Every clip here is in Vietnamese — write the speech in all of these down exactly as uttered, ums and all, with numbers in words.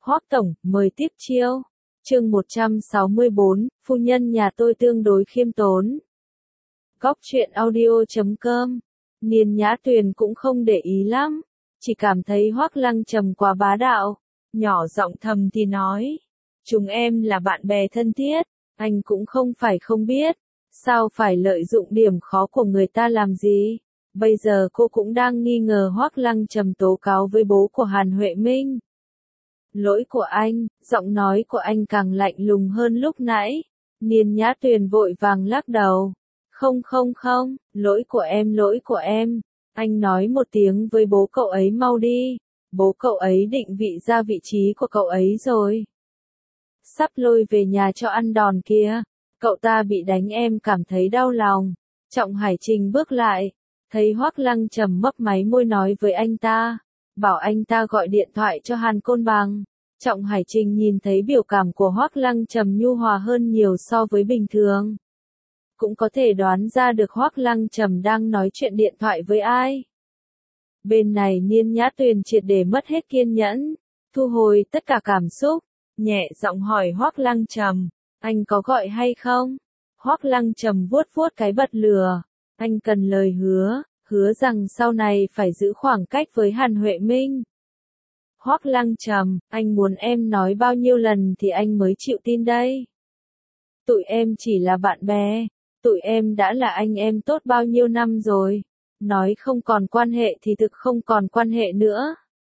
Hoắc tổng, mời tiếp chiêu. Chương một trăm sáu mươi bốn, phu nhân nhà tôi tương đối khiêm tốn. Góc truyện audio chấm com. Niên Nhã Tuyền cũng không để ý lắm, chỉ cảm thấy Hoắc Lăng Trầm quá bá đạo, nhỏ giọng thầm thì nói, chúng em là bạn bè thân thiết, anh cũng không phải không biết, sao phải lợi dụng điểm khó của người ta làm gì. Bây giờ cô cũng đang nghi ngờ Hoắc Lăng Trầm tố cáo với bố của Hàn Huệ Minh. Lỗi của anh, giọng nói của anh càng lạnh lùng hơn lúc nãy. Niên Nhã Tuyền vội vàng lắc đầu. Không không không, lỗi của em lỗi của em. Anh nói một tiếng với bố cậu ấy mau đi. Bố cậu ấy định vị ra vị trí của cậu ấy rồi. Sắp lôi về nhà cho ăn đòn kia. Cậu ta bị đánh em cảm thấy đau lòng. Trọng Hải Trình bước lại. Thấy Hoắc Lăng Trầm mấp máy môi nói với anh ta. Bảo anh ta gọi điện thoại cho Hàn Côn Bằng. Trọng Hải Trình nhìn thấy biểu cảm của Hoắc Lăng Trầm nhu hòa hơn nhiều so với bình thường. Cũng có thể đoán ra được Hoắc Lăng Trầm đang nói chuyện điện thoại với ai. Bên này Niên Nhã Tuyền triệt để mất hết kiên nhẫn, thu hồi tất cả cảm xúc, nhẹ giọng hỏi Hoắc Lăng Trầm, anh có gọi hay không? Hoắc Lăng Trầm vuốt vuốt cái bật lửa, anh cần lời hứa, hứa rằng sau này phải giữ khoảng cách với Hàn Huệ Minh. Hoắc Lăng Trầm, anh muốn em nói bao nhiêu lần thì anh mới chịu tin đây? Tụi em chỉ là bạn bè, tụi em đã là anh em tốt bao nhiêu năm rồi, nói không còn quan hệ thì thực không còn quan hệ nữa.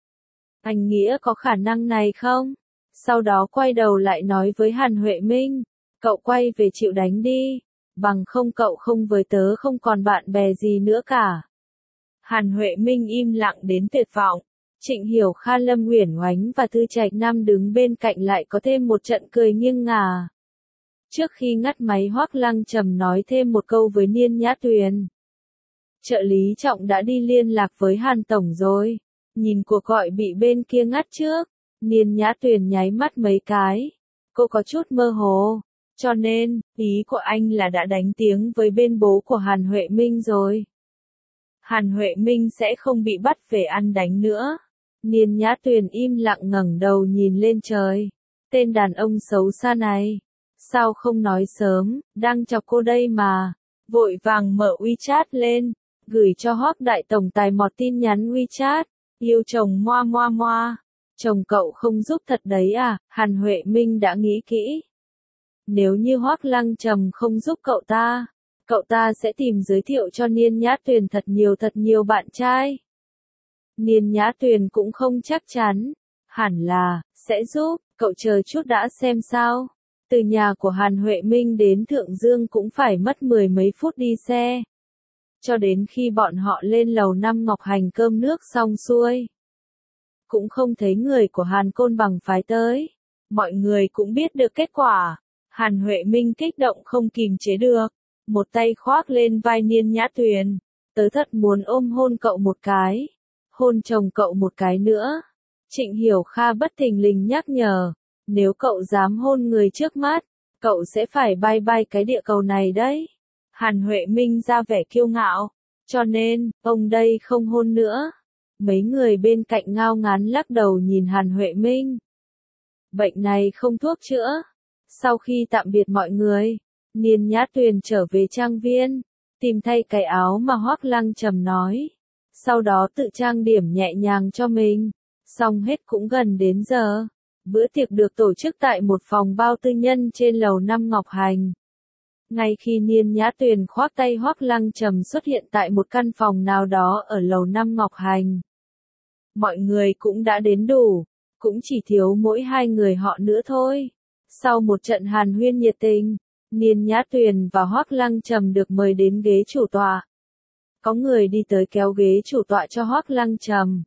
Anh Nghĩa có khả năng này không? Sau đó quay đầu lại nói với Hàn Huệ Minh, cậu quay về chịu đánh đi, bằng không cậu không với tớ không còn bạn bè gì nữa cả. Hàn Huệ Minh im lặng đến tuyệt vọng. Trịnh Hiểu Kha, Lâm Uyển Oánh và Thư Trạch Nam đứng bên cạnh lại có thêm một trận cười nghiêng ngả. Trước khi ngắt máy Hoắc Lăng Trầm nói thêm một câu với Niên Nhã Tuyền. Trợ lý Trọng đã đi liên lạc với Hàn Tổng rồi. Nhìn cuộc gọi bị bên kia ngắt trước. Niên Nhã Tuyền nháy mắt mấy cái. Cô có chút mơ hồ. Cho nên, ý của anh là đã đánh tiếng với bên bố của Hàn Huệ Minh rồi. Hàn Huệ Minh sẽ không bị bắt về ăn đánh nữa. Niên Nhã Tuyền im lặng ngẩng đầu nhìn lên trời. Tên đàn ông xấu xa này. Sao không nói sớm, đang chọc cô đây mà. Vội vàng mở WeChat lên. Gửi cho Hoắc Đại Tổng Tài một tin nhắn WeChat. Yêu chồng moa moa moa. Chồng cậu không giúp thật đấy à, Hàn Huệ Minh đã nghĩ kỹ. Nếu như Hoắc Lăng Trầm không giúp cậu ta, cậu ta sẽ tìm giới thiệu cho Niên Nhã Tuyền thật nhiều thật nhiều bạn trai. Niên Nhã Tuyền cũng không chắc chắn. Hẳn là, sẽ giúp, cậu chờ chút đã xem sao. Từ nhà của Hàn Huệ Minh đến Thượng Dương cũng phải mất mười mấy phút đi xe. Cho đến khi bọn họ lên lầu năm Ngọc Hành cơm nước xong xuôi. Cũng không thấy người của Hàn Côn Bằng phái tới. Mọi người cũng biết được kết quả. Hàn Huệ Minh kích động không kìm chế được. Một tay khoác lên vai Niên Nhã Tuyền. Tớ thật muốn ôm hôn cậu một cái. Hôn chồng cậu một cái nữa. Trịnh Hiểu Kha bất thình lình nhắc nhở. Nếu cậu dám hôn người trước mắt, cậu sẽ phải bye bye cái địa cầu này đấy. Hàn Huệ Minh ra vẻ kiêu ngạo. Cho nên, ông đây không hôn nữa. Mấy người bên cạnh ngao ngán lắc đầu nhìn Hàn Huệ Minh. Bệnh này không thuốc chữa. Sau khi tạm biệt mọi người, Niên Nhã Tuyền trở về trang viên, tìm thay cái áo mà Hoắc Lăng Trầm nói. Sau đó tự trang điểm nhẹ nhàng cho mình. Xong hết cũng gần đến giờ. Bữa tiệc được tổ chức tại một phòng bao tư nhân trên lầu năm Ngọc Hành. Ngay khi Niên Nhã Tuyền khoác tay Hoắc Lăng Trầm xuất hiện tại một căn phòng nào đó ở lầu năm Ngọc Hành. Mọi người cũng đã đến đủ, cũng chỉ thiếu mỗi hai người họ nữa thôi. Sau một trận hàn huyên nhiệt tình, Niên Nhã Tuyền và Hoắc Lăng Trầm được mời đến ghế chủ tọa. Có người đi tới kéo ghế chủ tọa cho Hoắc Lăng Trầm.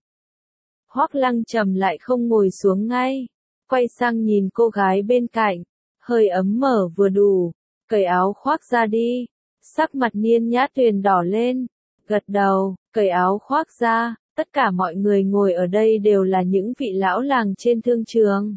Hoắc Lăng Trầm lại không ngồi xuống ngay, quay sang nhìn cô gái bên cạnh, hơi ấm mở vừa đủ, cởi áo khoác ra đi. Sắc mặt Niên Nhã Tuyền đỏ lên, gật đầu, cởi áo khoác ra. Tất cả mọi người ngồi ở đây đều là những vị lão làng trên thương trường.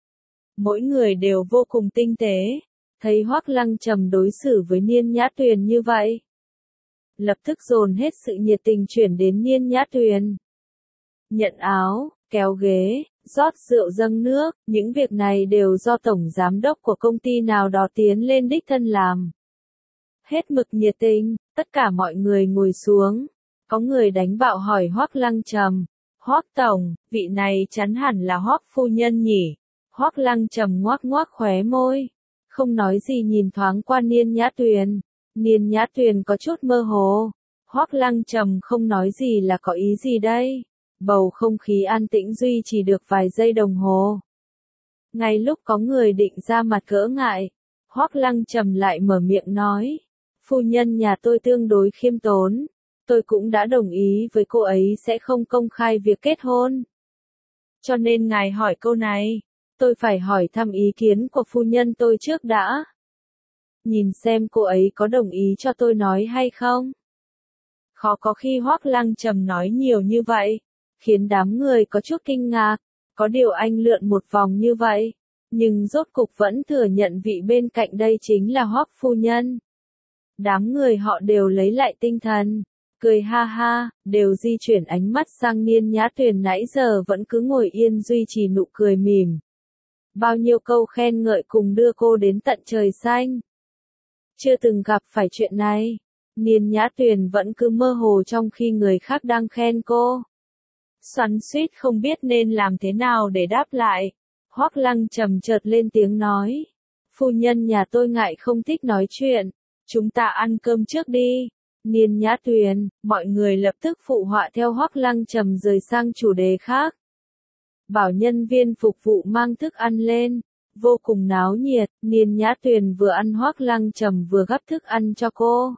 Mỗi người đều vô cùng tinh tế, thấy Hoắc Lăng Trầm đối xử với Niên Nhã Tuyền như vậy. Lập tức dồn hết sự nhiệt tình chuyển đến Niên Nhã Tuyền. Nhận áo, kéo ghế, rót rượu dâng nước, những việc này đều do tổng giám đốc của công ty nào đó tiến lên đích thân làm. Hết mực nhiệt tình, tất cả mọi người ngồi xuống. Có người đánh bạo hỏi Hoắc Lăng Trầm, Hoắc tổng, vị này chắn hẳn là Hoắc phu nhân nhỉ? Hoắc Lăng Trầm ngoác ngoác khóe môi, không nói gì nhìn thoáng qua Niên Nhã Tuyền. Niên Nhã Tuyền có chút mơ hồ. Hoắc Lăng Trầm không nói gì là có ý gì đây? Bầu không khí an tĩnh duy trì được vài giây đồng hồ. Ngay lúc có người định ra mặt cỡ ngại, Hoắc Lăng Trầm lại mở miệng nói, phu nhân nhà tôi tương đối khiêm tốn, tôi cũng đã đồng ý với cô ấy sẽ không công khai việc kết hôn. Cho nên ngài hỏi câu này, tôi phải hỏi thăm ý kiến của phu nhân tôi trước đã. Nhìn xem cô ấy có đồng ý cho tôi nói hay không. Khó có khi Hoắc Lăng Trầm nói nhiều như vậy, khiến đám người có chút kinh ngạc, có điều anh lượn một vòng như vậy, nhưng rốt cục vẫn thừa nhận vị bên cạnh đây chính là Hoắc phu nhân. Đám người họ đều lấy lại tinh thần, cười ha ha, đều di chuyển ánh mắt sang Niên Nhã Tuyền nãy giờ vẫn cứ ngồi yên duy trì nụ cười mỉm. Bao nhiêu câu khen ngợi cùng đưa cô đến tận trời xanh. Chưa từng gặp phải chuyện này, Niên Nhã Tuyền vẫn cứ mơ hồ trong khi người khác đang khen cô. Xoắn xuýt không biết nên làm thế nào để đáp lại. Hoắc Lăng Trầm chợt lên tiếng nói, phu nhân nhà tôi ngại không thích nói chuyện, chúng ta ăn cơm trước đi. Niên Nhã Tuyền, mọi người lập tức phụ họa theo Hoắc Lăng Trầm rời sang chủ đề khác. Bảo nhân viên phục vụ mang thức ăn lên, vô cùng náo nhiệt. Niên Nhã Tuyền vừa ăn Hoắc Lăng Trầm vừa gắp thức ăn cho cô.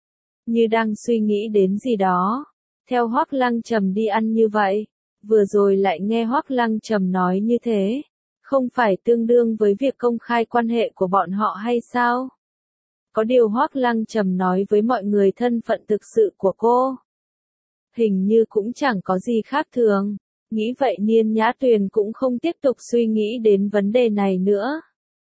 Như đang suy nghĩ đến gì đó, theo Hoắc Lăng Trầm đi ăn như vậy, vừa rồi lại nghe Hoắc Lăng Trầm nói như thế, không phải tương đương với việc công khai quan hệ của bọn họ hay sao? Có điều Hoắc Lăng Trầm nói với mọi người thân phận thực sự của cô, hình như cũng chẳng có gì khác thường. Nghĩ vậy Niên Nhã Tuyền cũng không tiếp tục suy nghĩ đến vấn đề này nữa.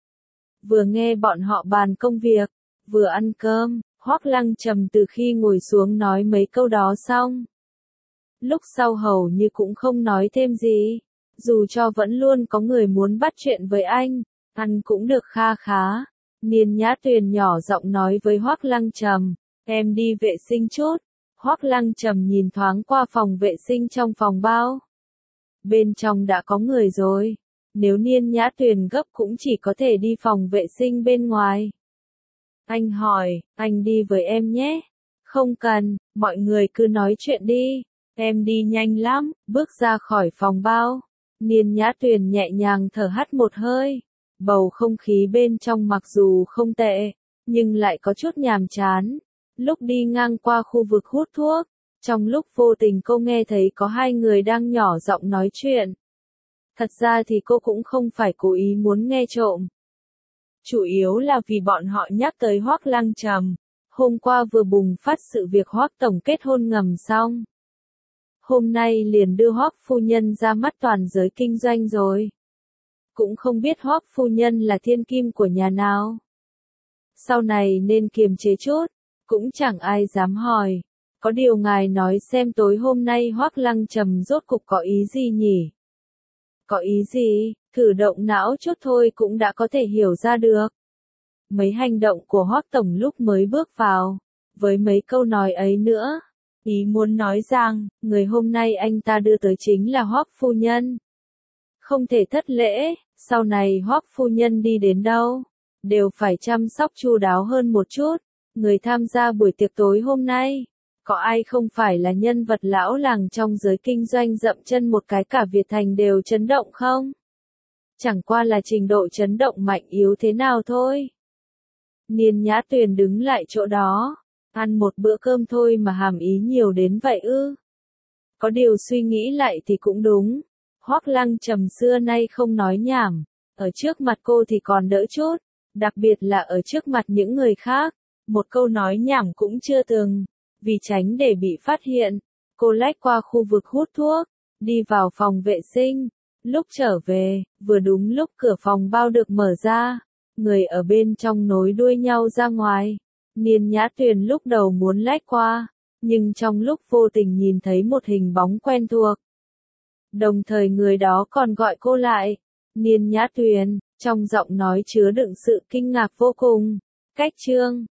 Vừa nghe bọn họ bàn công việc, vừa ăn cơm, Hoắc Lăng Trầm từ khi ngồi xuống nói mấy câu đó xong. Lúc sau hầu như cũng không nói thêm gì, dù cho vẫn luôn có người muốn bắt chuyện với anh, ăn cũng được kha khá. Niên Nhã Tuyền nhỏ giọng nói với Hoắc Lăng Trầm, em đi vệ sinh chút. Hoắc Lăng Trầm nhìn thoáng qua phòng vệ sinh trong phòng bao. Bên trong đã có người rồi, nếu Niên Nhã Tuyền gấp cũng chỉ có thể đi phòng vệ sinh bên ngoài. Anh hỏi, anh đi với em nhé. Không cần, mọi người cứ nói chuyện đi, em đi nhanh lắm. Bước ra khỏi phòng bao, Niên Nhã Tuyền nhẹ nhàng thở hắt một hơi. Bầu không khí bên trong mặc dù không tệ, nhưng lại có chút nhàm chán. Lúc đi ngang qua khu vực hút thuốc, trong lúc vô tình cô nghe thấy có hai người đang nhỏ giọng nói chuyện. Thật ra thì cô cũng không phải cố ý muốn nghe trộm. Chủ yếu là vì bọn họ nhắc tới Hoắc Lăng Trầm. Hôm qua vừa bùng phát sự việc Hoắc tổng kết hôn ngầm xong. Hôm nay liền đưa Hoắc phu nhân ra mắt toàn giới kinh doanh rồi. Cũng không biết Hoắc phu nhân là thiên kim của nhà nào. Sau này nên kiềm chế chút, cũng chẳng ai dám hỏi. Có điều ngài nói xem tối hôm nay Hoắc Lăng Trầm rốt cục có ý gì nhỉ? Có ý gì, thử động não chút thôi cũng đã có thể hiểu ra được. Mấy hành động của Hoắc tổng lúc mới bước vào, với mấy câu nói ấy nữa, ý muốn nói rằng, người hôm nay anh ta đưa tới chính là Hoắc phu nhân. Không thể thất lễ, sau này Hoắc phu nhân đi đến đâu, đều phải chăm sóc chu đáo hơn một chút. Người tham gia buổi tiệc tối hôm nay, có ai không phải là nhân vật lão làng trong giới kinh doanh dậm chân một cái cả Việt Thành đều chấn động không? Chẳng qua là trình độ chấn động mạnh yếu thế nào thôi. Niên Nhã Tuyền đứng lại chỗ đó, ăn một bữa cơm thôi mà hàm ý nhiều đến vậy ư? Có điều suy nghĩ lại thì cũng đúng. Hoắc Lăng Trầm xưa nay không nói nhảm, ở trước mặt cô thì còn đỡ chút, đặc biệt là ở trước mặt những người khác, một câu nói nhảm cũng chưa từng. Vì tránh để bị phát hiện, cô lách qua khu vực hút thuốc, đi vào phòng vệ sinh. Lúc trở về, vừa đúng lúc cửa phòng bao được mở ra, người ở bên trong nối đuôi nhau ra ngoài. Niên Nhã Tuyền lúc đầu muốn lách qua, nhưng trong lúc vô tình nhìn thấy một hình bóng quen thuộc. Đồng thời người đó còn gọi cô lại. Niên Nhã Tuyền, trong giọng nói chứa đựng sự kinh ngạc vô cùng. Cách Trương